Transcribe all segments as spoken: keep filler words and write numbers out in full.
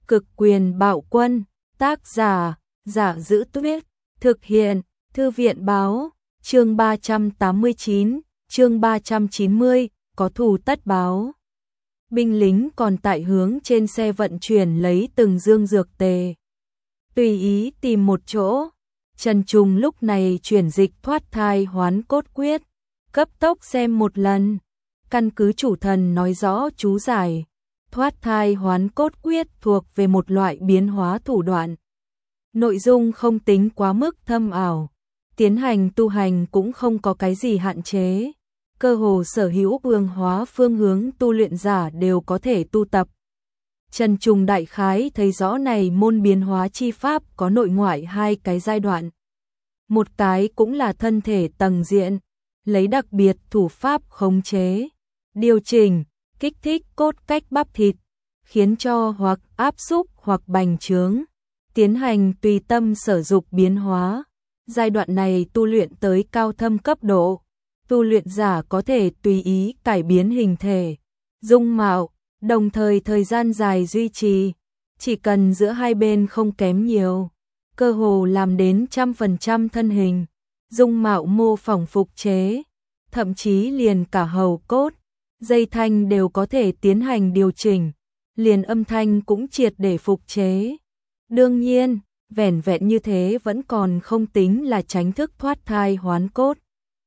Cực quyền bạo quân, tác giả, Giả Giữ Tuyết, thực hiện, Thư viện báo, chương ba trăm tám mươi chín, chương ba trăm chín mươi, có thù tất báo. Binh lính còn tại hướng trên xe vận chuyển lấy từng dương dược tề. Tùy ý tìm một chỗ, Trần Trùng lúc này chuyển dịch thoát thai hoán cốt quyết, cấp tốc xem một lần. Căn cứ chủ thần nói rõ chú giải, thoát thai hoán cốt quyết thuộc về một loại biến hóa thủ đoạn. Nội dung không tính quá mức thâm ảo, tiến hành tu hành cũng không có cái gì hạn chế. Cơ hồ sở hữu vương hóa phương hướng tu luyện giả đều có thể tu tập. Trần Trùng đại khái thấy rõ này môn biến hóa chi pháp có nội ngoại hai cái giai đoạn. Một cái cũng là thân thể tầng diện, lấy đặc biệt thủ pháp khống chế, điều chỉnh, kích thích cốt cách bắp thịt, khiến cho hoặc áp xúc hoặc bành trướng, tiến hành tùy tâm sở dục biến hóa. Giai đoạn này tu luyện tới cao thâm cấp độ, tu luyện giả có thể tùy ý cải biến hình thể, dung mạo, đồng thời thời gian dài duy trì, chỉ cần giữa hai bên không kém nhiều, cơ hồ làm đến trăm phần trăm thân hình, dung mạo mô phỏng phục chế, thậm chí liền cả hầu cốt, dây thanh đều có thể tiến hành điều chỉnh, liền âm thanh cũng triệt để phục chế. Đương nhiên, vẻn vẹn như thế vẫn còn không tính là tránh thức thoát thai hoán cốt.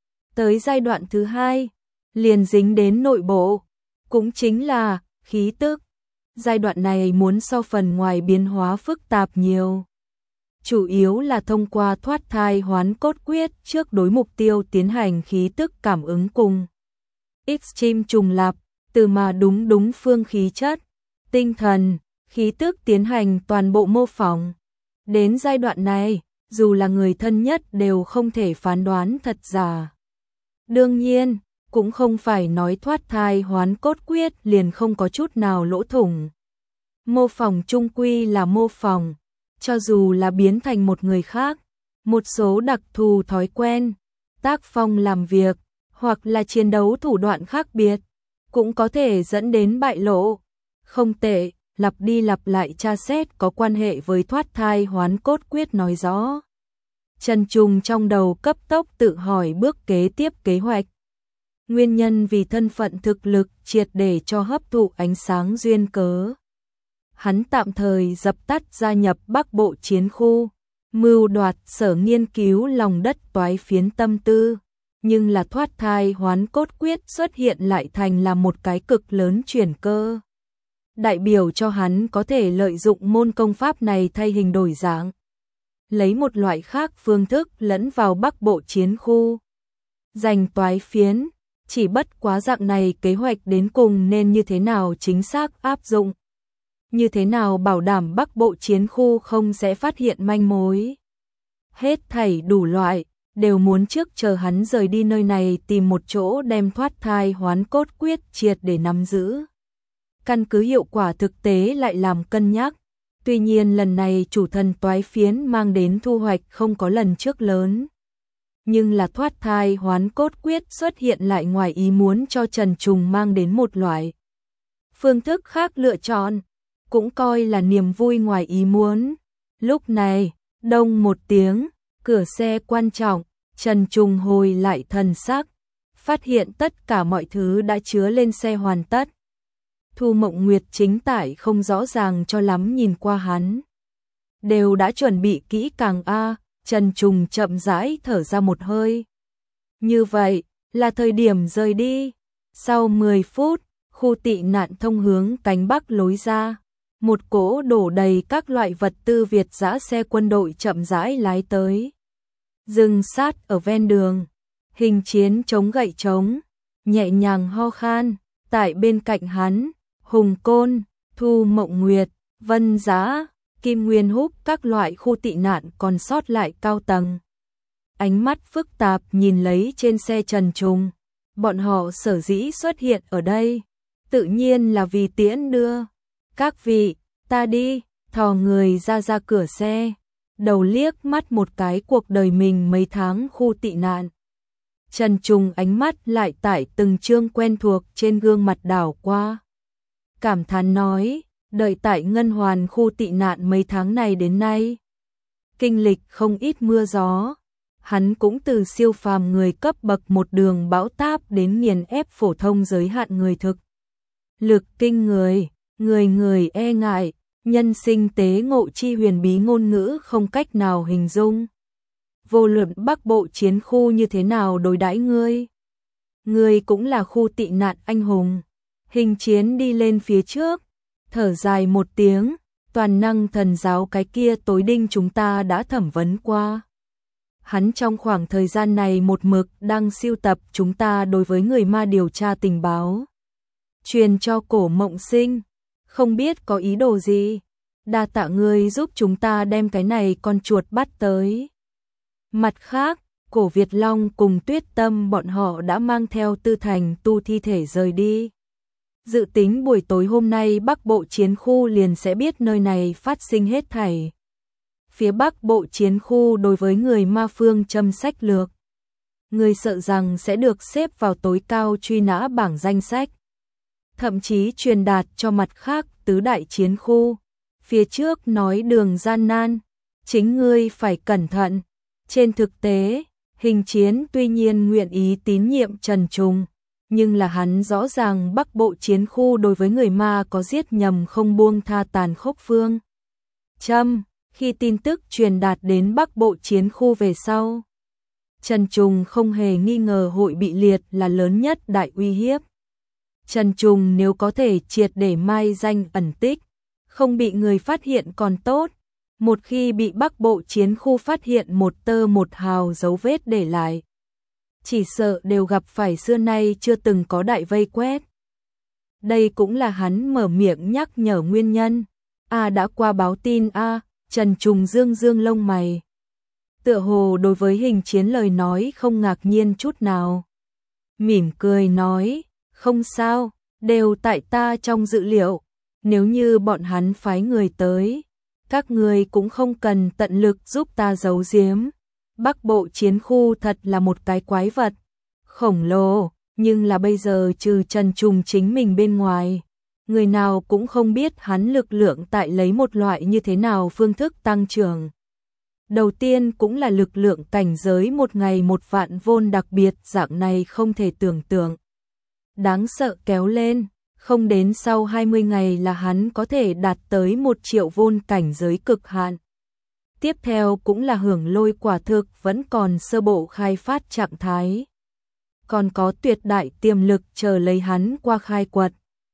Tới giai đoạn thứ hai, liền dính đến nội bộ, cũng chính là khí tức. Giai đoạn này muốn so phần ngoài biến hóa phức tạp nhiều. Chủ yếu là thông qua thoát thai hoán cốt quyết trước đối mục tiêu tiến hành khí tức cảm ứng cùng extreme trùng lặp, từ mà đúng đúng phương khí chất, tinh thần, khí tức tiến hành toàn bộ mô phỏng. Đến giai đoạn này, dù là người thân nhất đều không thể phán đoán thật giả. Đương nhiên, cũng không phải nói thoát thai hoán cốt quyết liền không có chút nào lỗ thủng. Mô phỏng chung quy là mô phỏng, cho dù là biến thành một người khác, một số đặc thù thói quen, tác phong làm việc, hoặc là chiến đấu thủ đoạn khác biệt, cũng có thể dẫn đến bại lộ. Không tệ, lặp đi lặp lại tra xét có quan hệ với thoát thai hoán cốt quyết nói rõ. Trần Trùng trong đầu cấp tốc tự hỏi bước kế tiếp kế hoạch. Nguyên nhân vì thân phận thực lực triệt để cho hấp thụ ánh sáng duyên cớ. Hắn tạm thời dập tắt gia nhập Bắc Bộ chiến khu, mưu đoạt sở nghiên cứu lòng đất toái phiến tâm tư, nhưng là thoát thai hoán cốt quyết xuất hiện lại thành là một cái cực lớn chuyển cơ. Đại biểu cho hắn có thể lợi dụng môn công pháp này thay hình đổi dạng, lấy một loại khác phương thức lẫn vào Bắc Bộ chiến khu, giành toái phiến. Chỉ bất quá dạng này kế hoạch đến cùng nên như thế nào chính xác áp dụng, như thế nào bảo đảm Bắc Bộ chiến khu không sẽ phát hiện manh mối. Hết thảy đủ loại, đều muốn trước chờ hắn rời đi nơi này tìm một chỗ đem thoát thai hoán cốt quyết triệt để nắm giữ. Căn cứ hiệu quả thực tế lại làm cân nhắc. Tuy nhiên lần này chủ thần toái phiến mang đến thu hoạch không có lần trước lớn. Nhưng là thoát thai hoán cốt quyết xuất hiện lại ngoài ý muốn cho Trần Trùng mang đến một loại phương thức khác lựa chọn, cũng coi là niềm vui ngoài ý muốn. Lúc này, đông một tiếng, cửa xe quan trọng, Trần Trùng hồi lại thần sắc, phát hiện tất cả mọi thứ đã chứa lên xe hoàn tất. Thu Mộng Nguyệt chính tại không rõ ràng cho lắm nhìn qua hắn. Đều đã chuẩn bị kỹ càng a. Trần Trùng chậm rãi thở ra một hơi. Như vậy, là thời điểm rời đi. Sau mười phút, khu tị nạn thông hướng cánh Bắc lối ra. Một cỗ đổ đầy các loại vật tư Việt dã xe quân đội chậm rãi lái tới. Dừng sát ở ven đường. Hình chiến chống gậy trống, nhẹ nhàng ho khan. Tại bên cạnh hắn, Hùng Côn, Thu Mộng Nguyệt, Vân Giá, Kim Nguyên Húc các loại khu tị nạn còn sót lại cao tầng. Ánh mắt phức tạp nhìn lấy trên xe Trần Trùng. Bọn họ sở dĩ xuất hiện ở đây, tự nhiên là vì tiễn đưa. Các vị, ta đi, thò người ra ra cửa xe, đầu liếc mắt một cái cuộc đời mình mấy tháng khu tị nạn. Trần Trùng ánh mắt lại tải từng chương quen thuộc trên gương mặt đảo qua. Cảm thán nói, Đợi tại Ngân Hoàn khu tị nạn mấy tháng này đến nay, kinh lịch không ít mưa gió, hắn cũng từ siêu phàm người cấp bậc một đường bão táp đến nghiền ép phổ thông giới hạn người thực. Lực kinh người, người người e ngại, nhân sinh tế ngộ chi huyền bí ngôn ngữ không cách nào hình dung. Vô luận Bắc Bộ chiến khu như thế nào đối đãi ngươi, ngươi cũng là khu tị nạn anh hùng. Hình Chiến đi lên phía trước, thở dài một tiếng, toàn năng thần giáo cái kia tối đinh chúng ta đã thẩm vấn qua. Hắn trong khoảng thời gian này một mực đang siêu tập chúng ta đối với người ma điều tra tình báo. Truyền cho Cổ Mộng Sinh, không biết có ý đồ gì. Đa tạ ngươi giúp chúng ta đem cái này con chuột bắt tới. Mặt khác, Cổ Việt Long cùng Tuyết Tâm bọn họ đã mang theo Tư Thành tu thi thể rời đi. Dự tính buổi tối hôm nay Bắc Bộ chiến khu liền sẽ biết nơi này phát sinh hết thảy. Phía Bắc Bộ chiến khu đối với người ma phương châm sách lược. Người sợ rằng sẽ được xếp vào tối cao truy nã bảng danh sách. Thậm chí truyền đạt cho mặt khác tứ đại chiến khu. Phía trước nói đường gian nan, chính ngươi phải cẩn thận. Trên thực tế, Hình Chiến tuy nhiên nguyện ý tín nhiệm Trần Trùng, nhưng là hắn rõ ràng Bắc Bộ chiến khu đối với người ma có giết nhầm không buông tha tàn khốc phương châm. Khi tin tức truyền đạt đến Bắc Bộ chiến khu về sau, Trần Trùng không hề nghi ngờ hội bị liệt là lớn nhất đại uy hiếp. Trần Trùng nếu có thể triệt để mai danh ẩn tích, không bị người phát hiện còn tốt. Một khi bị Bắc Bộ chiến khu phát hiện một tơ một hào dấu vết để lại, chỉ sợ đều gặp phải xưa nay chưa từng có đại vây quét. Đây cũng là hắn mở miệng nhắc nhở nguyên nhân. A đã qua báo tin a. Trần Trùng dương dương lông mày. Tựa hồ đối với Hình Chiến lời nói không ngạc nhiên chút nào. Mỉm cười nói, không sao, đều tại ta trong dự liệu. Nếu như bọn hắn phái người tới, các người cũng không cần tận lực giúp ta giấu giếm. Bắc Bộ chiến khu thật là một cái quái vật khổng lồ, nhưng là bây giờ trừ Trần Trùng chính mình bên ngoài, người nào cũng không biết hắn lực lượng tại lấy một loại như thế nào phương thức tăng trưởng. Đầu tiên cũng là lực lượng cảnh giới một ngày một vạn vôn đặc biệt dạng này không thể tưởng tượng. Đáng sợ kéo lên, không đến sau hai mươi ngày là hắn có thể đạt tới một triệu vôn cảnh giới cực hạn. Tiếp theo cũng là hưởng lôi quả thực vẫn còn sơ bộ khai phát trạng thái. Còn có tuyệt đại tiềm lực chờ lấy hắn qua khai quật.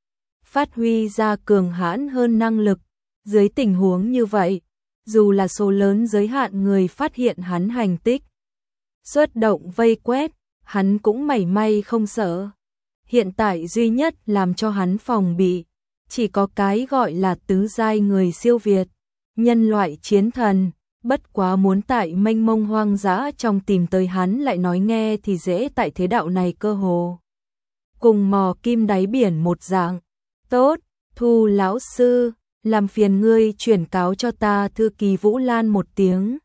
Phát huy ra cường hãn hơn năng lực. Dưới tình huống như vậy, dù là số lớn giới hạn người phát hiện hắn hành tích, xuất động vây quét, hắn cũng mảy may không sợ. Hiện tại duy nhất làm cho hắn phòng bị, chỉ có cái gọi là tứ giai người siêu việt, nhân loại chiến thần. Bất quá muốn tại mênh mông hoang dã trong tìm tới hắn lại nói nghe thì dễ, tại thế đạo này cơ hồ cùng mò kim đáy biển một dạng. Tốt, Thu lão sư, làm phiền ngươi chuyển cáo cho ta thư ký Vũ Lan một tiếng.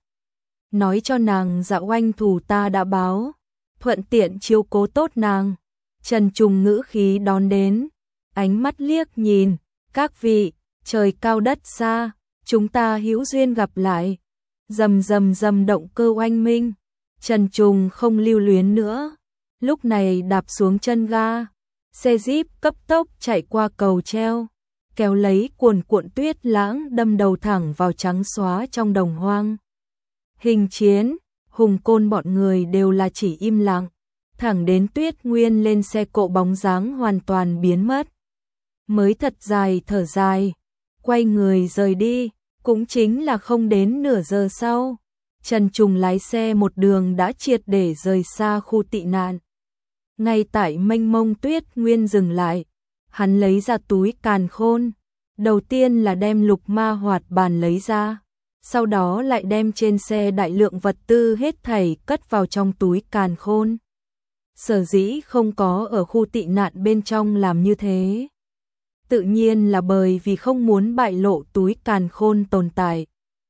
Nói cho nàng dạ oanh thủ ta đã báo, thuận tiện chiếu cố tốt nàng. Trần Trùng ngữ khí đón đến, ánh mắt liếc nhìn, các vị, trời cao đất xa, chúng ta hữu duyên gặp lại. Rầm rầm rầm động cơ oanh minh, Trần Trùng không lưu luyến nữa, lúc này đạp xuống chân ga, xe jeep cấp tốc chạy qua cầu treo, kéo lấy cuồn cuộn tuyết lãng đâm đầu thẳng vào trắng xóa trong đồng hoang. Hình Chiến, Hùng Côn bọn người đều là chỉ im lặng, thẳng đến Tuyết Nguyên lên xe cộ bóng dáng hoàn toàn biến mất. Mới thật dài thở dài, quay người rời đi. Cũng chính là không đến nửa giờ sau, Trần Trùng lái xe một đường đã triệt để rời xa khu tị nạn. Ngay tại mênh mông tuyết nguyên dừng lại, hắn lấy ra túi càn khôn. Đầu tiên là đem lục ma hoạt bàn lấy ra, sau đó lại đem trên xe đại lượng vật tư hết thảy cất vào trong túi càn khôn. Sở dĩ không có ở khu tị nạn bên trong làm như thế, tự nhiên là bởi vì không muốn bại lộ túi càn khôn tồn tại.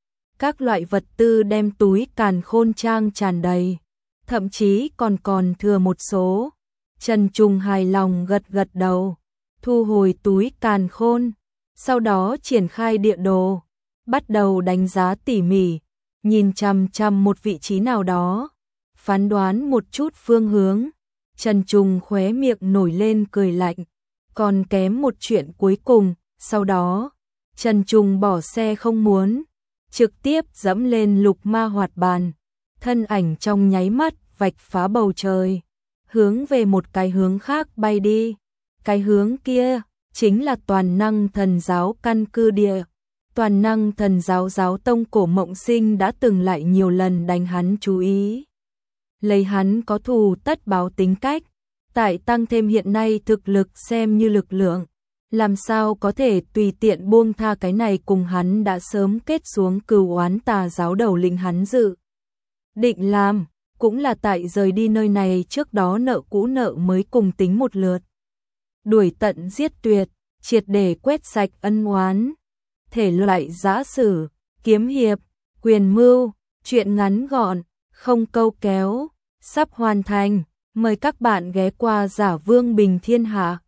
Các loại vật tư đem túi càn khôn trang tràn đầy, thậm chí còn còn thừa một số. Trần Trùng hài lòng gật gật đầu, thu hồi túi càn khôn, sau đó triển khai địa đồ, bắt đầu đánh giá tỉ mỉ, nhìn chằm chằm một vị trí nào đó, phán đoán một chút phương hướng. Trần Trùng khóe miệng nổi lên cười lạnh, còn kém một chuyện cuối cùng, sau đó, Trần Trùng bỏ xe không muốn, trực tiếp dẫm lên lục ma hoạt bàn, thân ảnh trong nháy mắt vạch phá bầu trời, hướng về một cái hướng khác bay đi. Cái hướng kia chính là toàn năng thần giáo căn cứ địa. Toàn năng thần giáo giáo tông Cổ Mộng Sinh đã từng lại nhiều lần đánh hắn chú ý. Lấy hắn có thù tất báo tính cách, tại tăng thêm hiện nay thực lực xem như lực lượng, làm sao có thể tùy tiện buông tha cái này cùng hắn đã sớm kết xuống cừu oán tà giáo đầu lĩnh hắn dự định làm, cũng là tại rời đi nơi này trước đó nợ cũ nợ mới cùng tính một lượt. Đuổi tận giết tuyệt, triệt để quét sạch ân oán. Thể loại giã sử, kiếm hiệp, quyền mưu, truyện ngắn gọn, không câu kéo, sắp hoàn thành. Mời các bạn ghé qua Giả Vương Bình Thiên Hạ.